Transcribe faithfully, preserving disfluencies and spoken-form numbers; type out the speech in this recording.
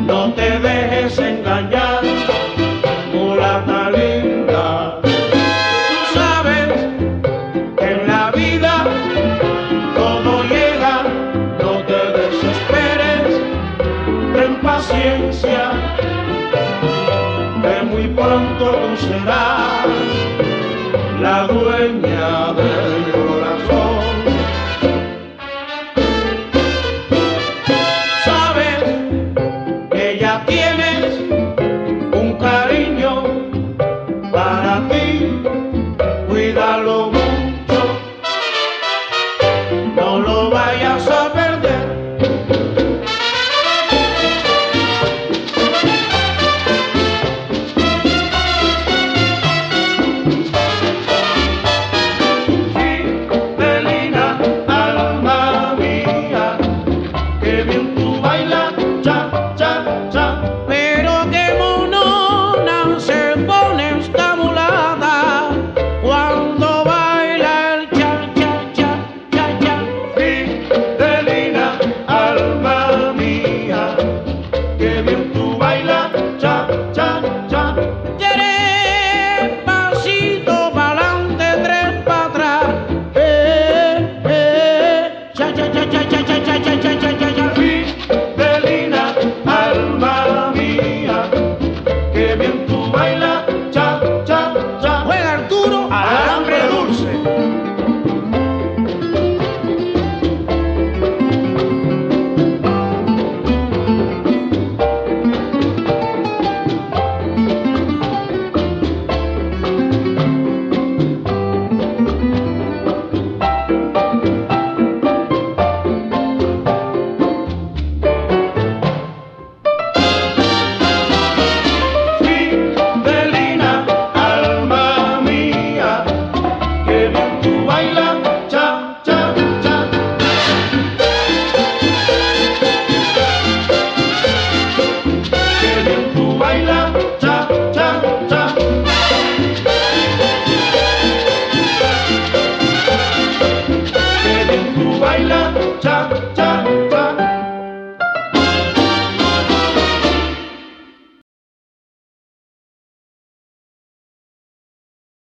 no te dejes engañar, mulata linda. Tú sabes que en la vida todo llega, no te desesperes, ten paciencia, que muy pronto tú serás la dueña del corazón. Sabes que ella tiene